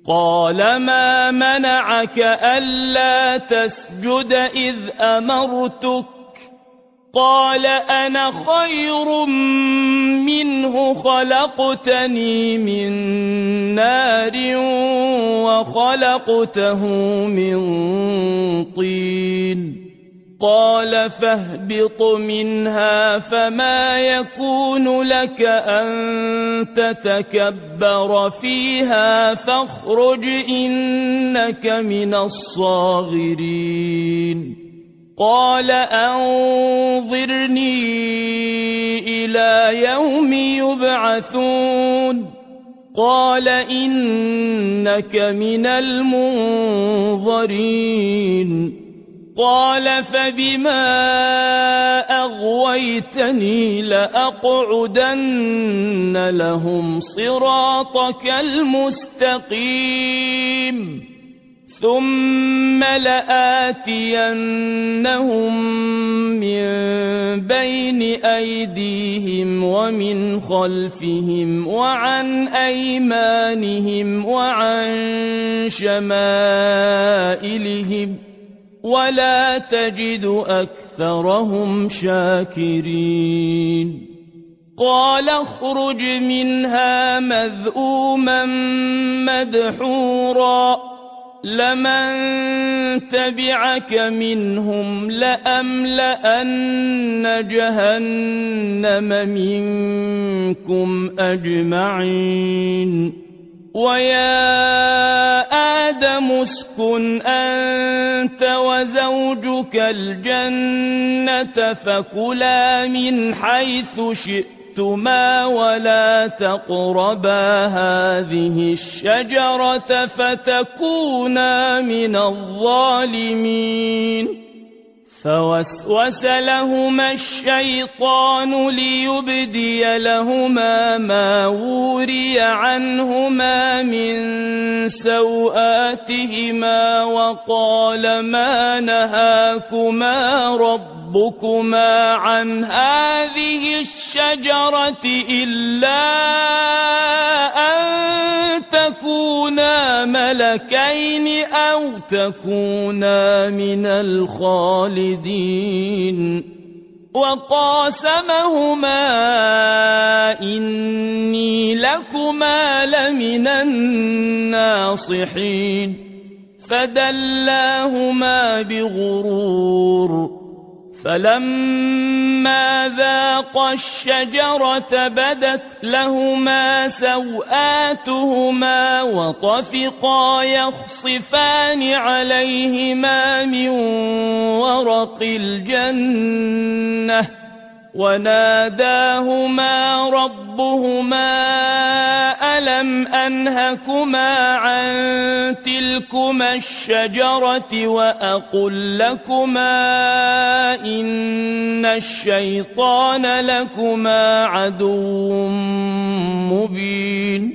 قال ما منعك ألا تسجد إذ أمرتك قال أنا خير منه خلقتني من نار وخلقته من طين قال فاهبط منها فما يكون لك أن تتكبر فيها فاخرج إنك من الصاغرين قال أنظرني إلى يوم يبعثون قال إنك من المنظرين قال فبما أغويتني لأقعدن لهم صراطك المستقيم ثم لآتينهم من بين أيديهم ومن خلفهم وعن أيمانهم وعن شمائلهم ولا تجد أكثرهم شاكرين قال اخرج منها مذءوما مدحورا لمن تبعك منهم لأملأن جهنم منكم أجمعين ويا آدم اسكن أنت وزوجك الجنة فكلا من حيث شئتما ولا تقربا هذه الشجرة فتكونا من الظالمين فوسوس لهما الشيطان ليبدي لهما ما وري عنهما من سوآتهما وقال ما نهاكما ربكما عن هذه الشجرة إلا أن تكونا ملكين أو تكونا من الخالدين وقاسمهما إني لكما لمن الناصحين فدلاهما بغرور فلما ذاقا الشجرة بدت لهما سوآتهما وطفقا يخصفان عليهما من ورق الجنة وناداهما ربهما ألم أنهكما عن تلكما الشجرة وأقل لكما إن الشيطان لكما عدو مبين